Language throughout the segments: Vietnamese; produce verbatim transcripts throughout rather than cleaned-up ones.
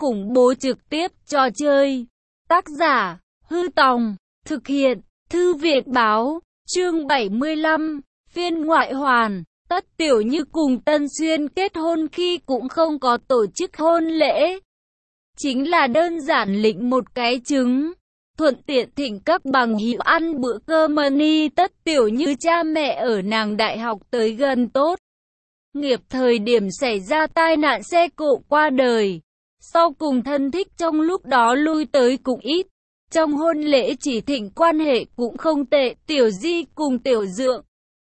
khủng bố trực tiếp trò chơi. Tác giả, Hư Tòng, thực hiện, Thư viện Báo, chương bảy mươi lăm, phiên ngoại hoàn. Tất Tiểu Như cùng Tân Xuyên kết hôn khi cũng không có tổ chức hôn lễ. Chính là đơn giản lĩnh một cái trứng, thuận tiện thỉnh các bằng hữu ăn bữa cơm mani. Tất Tiểu Như cha mẹ ở nàng đại học tới gần tốt nghiệp thời điểm xảy ra tai nạn xe cộ qua đời. Sau cùng thân thích trong lúc đó lui tới cũng ít. Trong hôn lễ chỉ thỉnh quan hệ cũng không tệ. Tiểu Di cùng Tiểu Dượng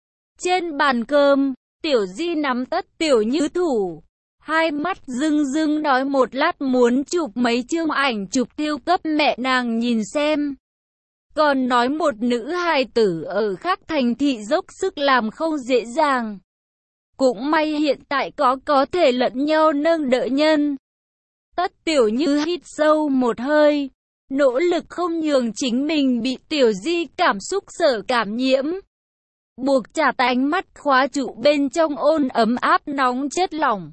trên bàn cơm, Tiểu Di nắm Tất Tiểu Như thủ, hai mắt rưng rưng nói một lát muốn chụp mấy chương ảnh chụp thiêu cấp mẹ nàng nhìn xem. Còn nói một nữ hài tử ở khác thành thị dốc sức làm không dễ dàng. Cũng may hiện tại có có thể lẫn nhau nâng đỡ nhân. Tất Tiểu Như hít sâu một hơi, nỗ lực không nhường chính mình bị Tiểu Di cảm xúc sở cảm nhiễm. Buộc chặt ánh mắt khóa trụ bên trong ôn ấm áp nóng chất lỏng.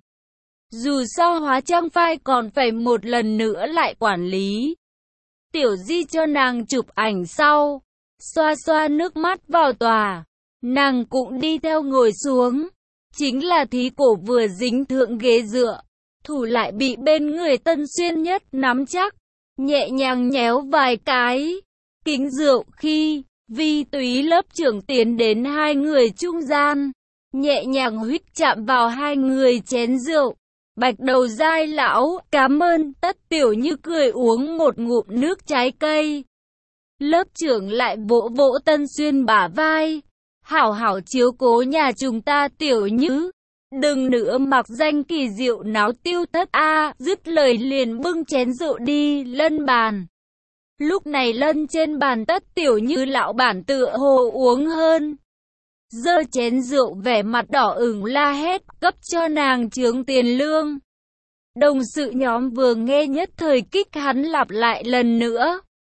Dù sao hóa trang phai còn phải một lần nữa lại quản lý. Tiểu Di cho nàng chụp ảnh sau, xoa xoa nước mắt vào tòa. Nàng cũng đi theo ngồi xuống. Chính là thí cổ vừa dính thượng ghế dựa, thủ lại bị bên người Tân Xuyên nhất nắm chắc, nhẹ nhàng nhéo vài cái. Kính rượu khi Vi Túy lớp trưởng tiến đến hai người trung gian, nhẹ nhàng huýt chạm vào hai người chén rượu. Bạch đầu dai lão, cảm ơn. Tất Tiểu Như cười uống một ngụm nước trái cây. Lớp trưởng lại vỗ vỗ Tân Xuyên bả vai. Hảo hảo chiếu cố nhà chúng ta Tiểu Như, đừng nữa mặc danh kỳ diệu náo tiêu thất a. À, dứt lời liền bưng chén rượu đi lân bàn. Lúc này lân trên bàn Tất Tiểu Như lão bản tựa hồ uống hơn, giơ chén rượu vẻ mặt đỏ ửng la hét cấp cho nàng chướng tiền lương. Đồng sự nhóm vừa nghe nhất thời kích hắn lặp lại lần nữa.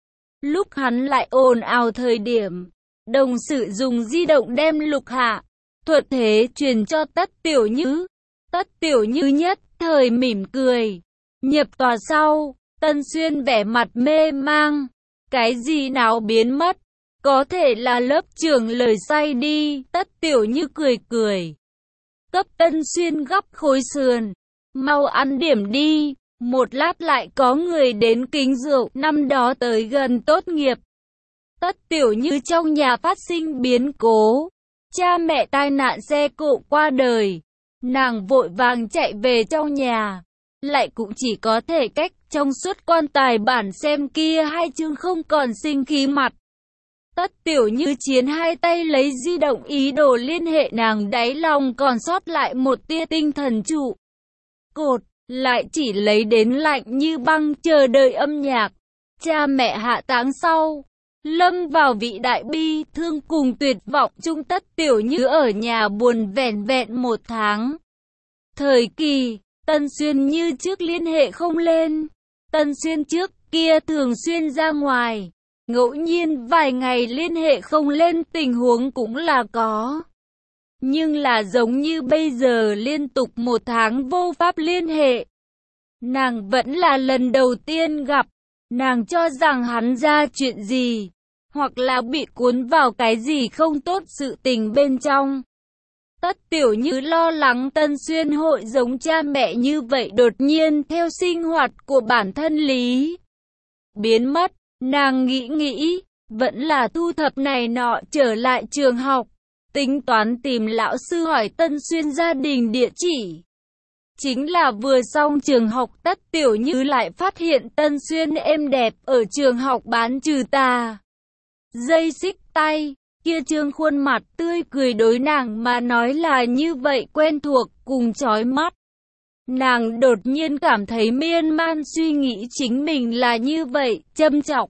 Lúc hắn lại ồn ào thời điểm, đồng sự dùng di động đem lục hạ thuật thế truyền cho Tất Tiểu Như. Tất Tiểu Như nhất thời mỉm cười. Nhập tòa sau, Tân Xuyên vẻ mặt mê mang. Cái gì nào biến mất? Có thể là lớp trưởng lời say đi. Tất Tiểu Như cười cười, cấp Tân Xuyên gắp khối sườn. Mau ăn điểm đi, một lát lại có người đến kính rượu. Năm đó tới gần tốt nghiệp, Tất Tiểu Như trong nhà phát sinh biến cố, cha mẹ tai nạn xe cộ qua đời. Nàng vội vàng chạy về trong nhà, lại cũng chỉ có thể cách trong suốt quan tài bản xem kia hai chương không còn sinh khí mặt. Tất Tiểu Như chiến hai tay lấy di động ý đồ liên hệ nàng đáy lòng còn sót lại một tia tinh thần trụ cột, lại chỉ lấy đến lạnh như băng chờ đợi âm nhạc. Cha mẹ hạ táng sau, lâm vào vị đại bi thương cùng tuyệt vọng chung. Tất Tiểu Như ở nhà buồn vẻn vẹn một tháng. Thời kỳ, Tân Xuyên như trước liên hệ không lên. Tân Xuyên trước kia thường xuyên ra ngoài, ngẫu nhiên vài ngày liên hệ không lên tình huống cũng là có. Nhưng là giống như bây giờ liên tục một tháng vô pháp liên hệ. Nàng vẫn là lần đầu tiên gặp. Nàng cho rằng hắn ra chuyện gì, hoặc là bị cuốn vào cái gì không tốt sự tình bên trong. Tất Tiểu Như lo lắng Tân Xuyên hội giống cha mẹ như vậy đột nhiên theo sinh hoạt của bản thân lý biến mất. Nàng nghĩ nghĩ, vẫn là thu thập này nọ trở lại trường học, tính toán tìm lão sư hỏi Tân Xuyên gia đình địa chỉ. Chính là vừa xong trường học, Tất Tiểu Như lại phát hiện Tân Xuyên êm đẹp ở trường học bán trừ tà dây xích tay. Kia trương khuôn mặt tươi cười đối nàng mà nói là như vậy quen thuộc cùng chói mắt. Nàng đột nhiên cảm thấy miên man suy nghĩ chính mình là như vậy, châm chọc.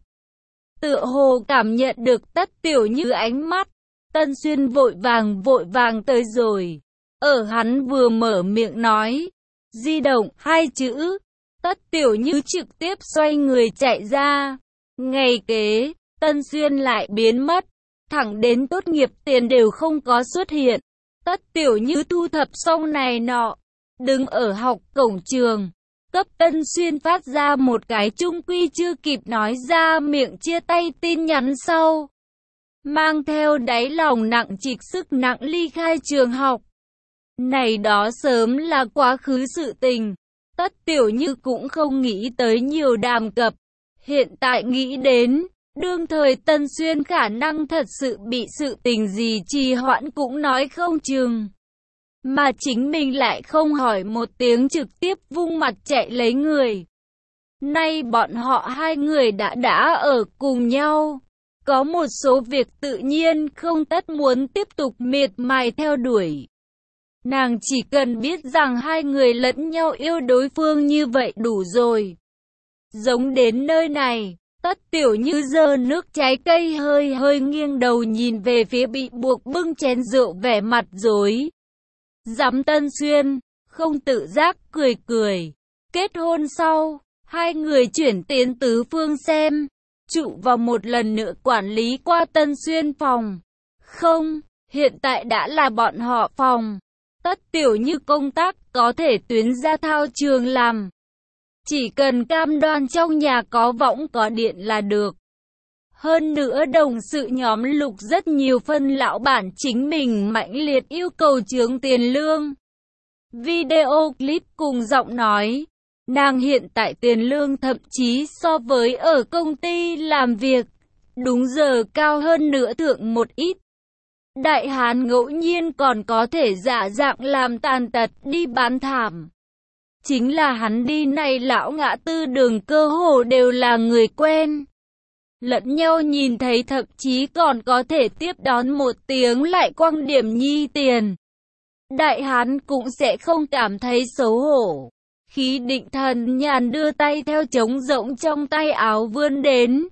Tựa hồ cảm nhận được Tất Tiểu Như ánh mắt, Tân Xuyên vội vàng vội vàng tới rồi. Ở hắn vừa mở miệng nói di động hai chữ, Tất Tiểu Như trực tiếp xoay người chạy ra. Ngày kế, Tân Xuyên lại biến mất, thẳng đến tốt nghiệp tiền đều không có xuất hiện. Tất Tiểu Như thu thập xong này nọ, đứng ở học cổng trường, cấp Tân Xuyên phát ra một cái chung quy chưa kịp nói ra miệng chia tay tin nhắn sau. Mang theo đáy lòng nặng trịch sức nặng ly khai trường học. Này đó sớm là quá khứ sự tình. Tất Tiểu Như cũng không nghĩ tới nhiều đàm cập. Hiện tại nghĩ đến, đương thời Tân Xuyên khả năng thật sự bị sự tình gì trì hoãn cũng nói không chừng. Mà chính mình lại không hỏi một tiếng trực tiếp vung mặt chạy lấy người. Nay bọn họ hai người đã đã ở cùng nhau. Có một số việc tự nhiên không tất muốn tiếp tục miệt mài theo đuổi. Nàng chỉ cần biết rằng hai người lẫn nhau yêu đối phương như vậy đủ rồi. Giống đến nơi này, Tất Tiểu Như giơ nước trái cây hơi hơi nghiêng đầu nhìn về phía bị buộc bưng chén rượu vẻ mặt rối. Dám Tân Xuyên, không tự giác cười cười. Kết hôn sau, hai người chuyển tiến tứ phương xem. Trụ vào một lần nữa quản lý qua Tân Xuyên phòng. Không, hiện tại đã là bọn họ phòng. Tất Tiểu Như công tác có thể tuyến ra thao trường làm. Chỉ cần cam đoan trong nhà có võng có điện là được. Hơn nữa đồng sự nhóm Lục rất nhiều phân lão bản chính mình mãnh liệt yêu cầu chướng tiền lương. Video clip cùng giọng nói. Nàng hiện tại tiền lương thậm chí so với ở công ty làm việc, đúng giờ cao hơn nữa thượng một ít. Đại hán ngẫu nhiên còn có thể giả dạng làm tàn tật đi bán thảm. Chính là hắn đi này lão ngã tư đường cơ hồ đều là người quen. Lẫn nhau nhìn thấy thậm chí còn có thể tiếp đón một tiếng lại quăng điểm nhi tiền. Đại hán cũng sẽ không cảm thấy xấu hổ. Khí định thần nhàn đưa tay theo trống rỗng trong tay áo vươn đến.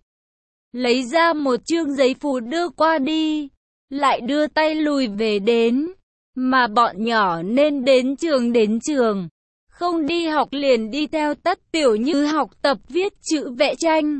Lấy ra một chương giấy phù đưa qua đi. Lại đưa tay lùi về đến. Mà bọn nhỏ nên đến trường đến trường. Không đi học liền đi theo Tất Tiểu Như học tập viết chữ vẽ tranh.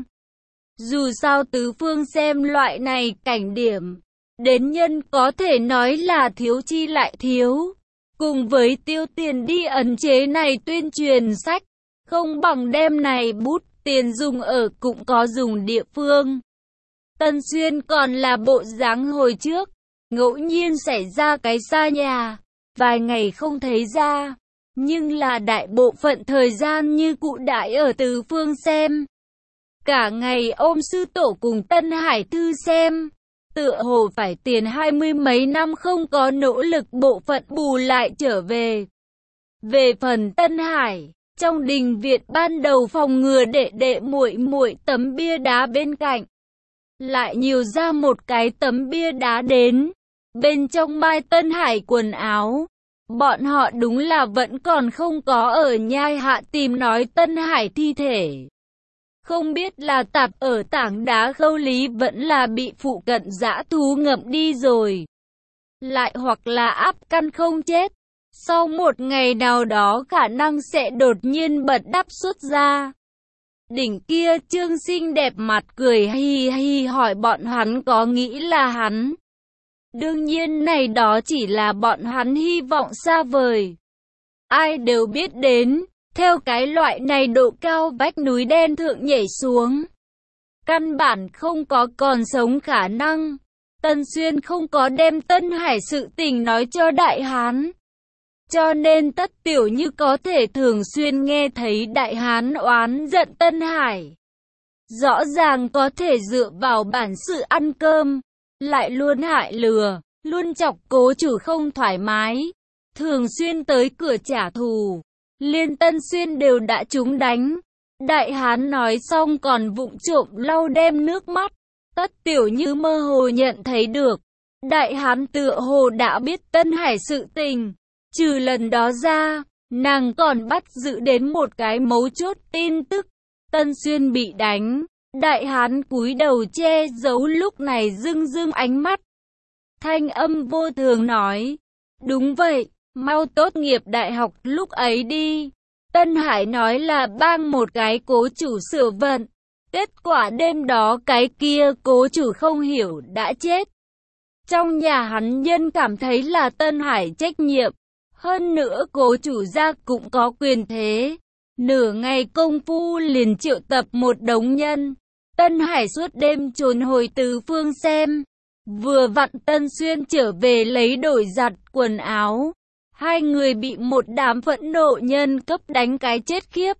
Dù sao tứ phương xem loại này cảnh điểm. Đến nhân có thể nói là thiếu chi lại thiếu. Cùng với tiêu tiền đi ấn chế này tuyên truyền sách, không bằng đem này bút tiền dùng ở cũng có dùng địa phương. Tân Xuyên còn là bộ dáng hồi trước, ngẫu nhiên xảy ra cái xa nhà, vài ngày không thấy ra, nhưng là đại bộ phận thời gian như cụ đại ở tứ phương xem. Cả ngày ôm sư tổ cùng Tân Hải Thư xem. Tựa hồ phải tiền hai mươi mấy năm không có nỗ lực bộ phận bù lại trở về. Về phần Tân Hải, trong đình viện ban đầu phòng ngừa đệ đệ muội muội tấm bia đá bên cạnh. Lại nhiều ra một cái tấm bia đá đến. Bên trong Mai Tân Hải quần áo. Bọn họ đúng là vẫn còn không có ở nhai hạ tìm nói Tân Hải thi thể. Không biết là tạp ở tảng đá khâu lý vẫn là bị phụ cận dã thú ngậm đi rồi. Lại hoặc là áp căn không chết. Sau một ngày nào đó khả năng sẽ đột nhiên bật đắp xuất ra. Đỉnh kia Trương xinh đẹp mặt cười hi hi hỏi bọn hắn có nghĩ là hắn. Đương nhiên này đó chỉ là bọn hắn hy vọng xa vời. Ai đều biết đến. Theo cái loại này độ cao vách núi đen thượng nhảy xuống. Căn bản không có còn sống khả năng. Tân Xuyên không có đem Tân Hải sự tình nói cho Đại Hán. Cho nên Tất Tiểu Như có thể thường xuyên nghe thấy Đại Hán oán giận Tân Hải. Rõ ràng có thể dựa vào bản sự ăn cơm. Lại luôn hại lừa, luôn chọc cố chủ không thoải mái. Thường xuyên tới cửa trả thù. Liên Tân Xuyên đều đã trúng đánh. Đại Hán nói xong còn vụng trộm lau đem nước mắt. Tất Tiểu Như mơ hồ nhận thấy được. Đại Hán tựa hồ đã biết Tân Hải sự tình. Trừ lần đó ra, nàng còn bắt giữ đến một cái mấu chốt tin tức. Tân Xuyên bị đánh. Đại Hán cúi đầu che giấu lúc này rưng rưng ánh mắt. Thanh âm vô thường nói. Đúng vậy. Mau tốt nghiệp đại học lúc ấy đi. Tân Hải nói là bang một cái cố chủ sửa vận. Kết quả đêm đó cái kia cố chủ không hiểu đã chết. Trong nhà hắn nhân cảm thấy là Tân Hải trách nhiệm. Hơn nữa cố chủ gia cũng có quyền thế. Nửa ngày công phu liền triệu tập một đống nhân. Tân Hải suốt đêm trốn hồi tứ phương xem. Vừa vặn Tân Xuyên trở về lấy đổi giặt quần áo. Hai người bị một đám phẫn nộ nhân cấp đánh cái chết khiếp.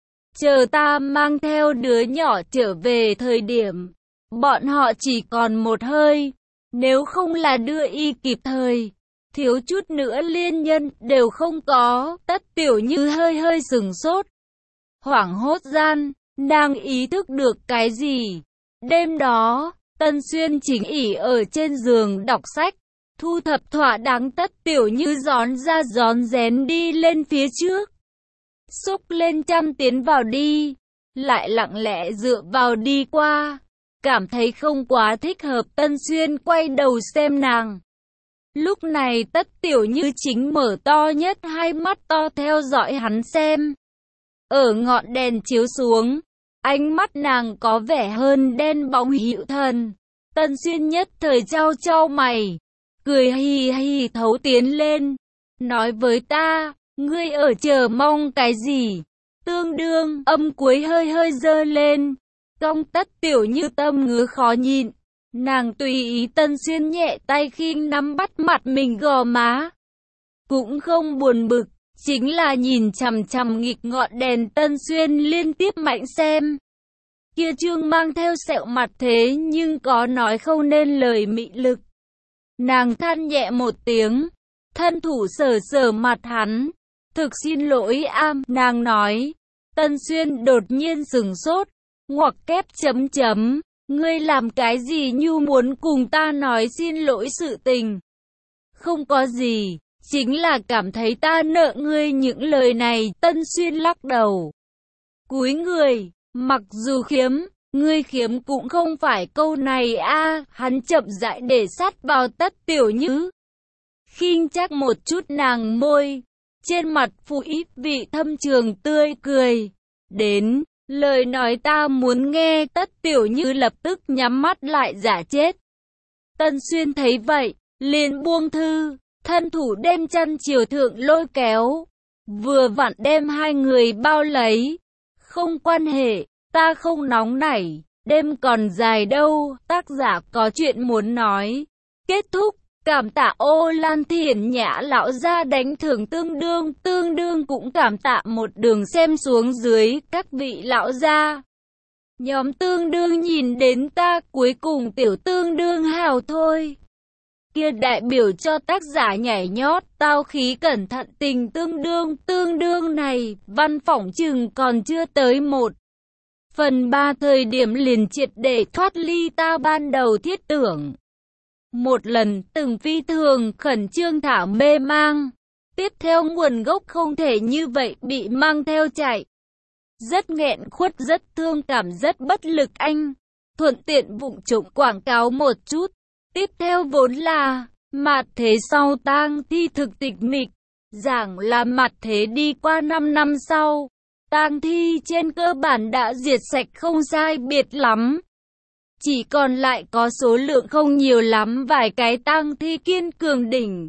Chờ ta mang theo đứa nhỏ trở về thời điểm, bọn họ chỉ còn một hơi. Nếu không là đưa y kịp thời, thiếu chút nữa liên nhân đều không có. Tất Tiểu Như hơi hơi sừng sốt. Hoảng hốt gian, nàng ý thức được cái gì. Đêm đó, Tân Xuyên chỉnh ỉ ở trên giường đọc sách, thu thập thỏa đáng. Tất Tiểu Như gión ra gión rén đi lên phía trước, xúc lên chăn tiến vào đi, lại lặng lẽ dựa vào đi qua, cảm thấy không quá thích hợp. Tân Xuyên quay đầu xem nàng. Lúc này Tất Tiểu Như chính mở to nhất hai mắt to theo dõi hắn xem. Ở ngọn đèn chiếu xuống, ánh mắt nàng có vẻ hơn đen bóng hữu thần. Tân Xuyên nhất thời chau chau mày, cười hì hì thấu tiến lên, nói với ta, ngươi ở chờ mong cái gì? Tương đương, âm cuối hơi hơi dơ lên, cong. Tất Tiểu Như tâm ngứa khó nhịn, nàng tùy ý Tân Xuyên nhẹ tay khinh nắm bắt mặt mình gò má, cũng không buồn bực, chính là nhìn chằm chằm nghịch ngọn đèn. Tân Xuyên liên tiếp mạnh xem. Kia trương mang theo sẹo mặt thế nhưng có nói không nên lời mị lực. Nàng than nhẹ một tiếng, thân thủ sờ sờ mặt hắn. Thực xin lỗi am, nàng nói. Tân Xuyên đột nhiên sừng sốt, ngoặc kép chấm chấm. Ngươi làm cái gì như muốn cùng ta nói xin lỗi sự tình? Không có gì, chính là cảm thấy ta nợ ngươi những lời này. Tân Xuyên lắc đầu, cúi người, mặc dù khiếm, ngươi khiếm cũng không phải câu này a. À, hắn chậm rãi để sát vào Tất Tiểu Như, khinh chắc một chút nàng môi, trên mặt phủ ít vị thâm trường tươi cười. Đến, lời nói ta muốn nghe. Tất Tiểu Như lập tức nhắm mắt lại giả chết. Tân Xuyên thấy vậy, liền buông thư, thân thủ đem chăn chiều thượng lôi kéo, vừa vặn đem hai người bao lấy. Không quan hệ, ta không nóng nảy, đêm còn dài đâu, tác giả có chuyện muốn nói. Kết thúc, cảm tạ Ô Lan Thiển Nhã lão gia đánh thưởng tương đương, tương đương cũng cảm tạ một đường xem xuống dưới các vị lão gia. Nhóm tương đương nhìn đến ta, cuối cùng tiểu tương đương hào thôi. Kia đại biểu cho tác giả nhảy nhót, tao khí cẩn thận tình tương đương, tương đương này, văn phỏng chừng còn chưa tới một phần ba thời điểm liền triệt để thoát ly ta ban đầu thiết tưởng. Một lần từng phi thường khẩn trương thả mê mang, tiếp theo nguồn gốc không thể như vậy bị mang theo chạy. Rất nghẹn khuất, rất thương cảm, rất bất lực anh. Thuận tiện vụng trộm quảng cáo một chút. Tiếp theo vốn là mặt thế sau tang thi thực tịch mịch, giảng là mặt thế đi qua năm năm sau, tang thi trên cơ bản đã diệt sạch không sai biệt lắm. Chỉ còn lại có số lượng không nhiều lắm vài cái tang thi kiên cường đỉnh.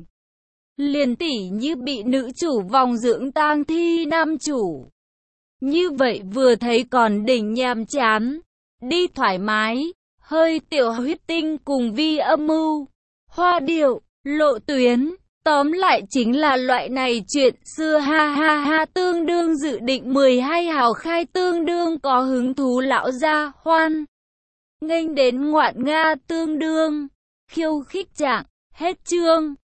Liền tỉ như bị nữ chủ vòng dưỡng tang thi nam chủ. Như vậy vừa thấy còn đỉnh nhàm chán, đi thoải mái, hơi tiểu huyết tinh cùng vi âm mưu, hoa điệu, lộ tuyến. Tóm lại chính là loại này chuyện xưa ha ha ha. Tương đương dự định mười hai hào khai, tương đương có hứng thú lão gia hoan nghênh đến ngoạn nga tương đương khiêu khích trạng. Hết chương.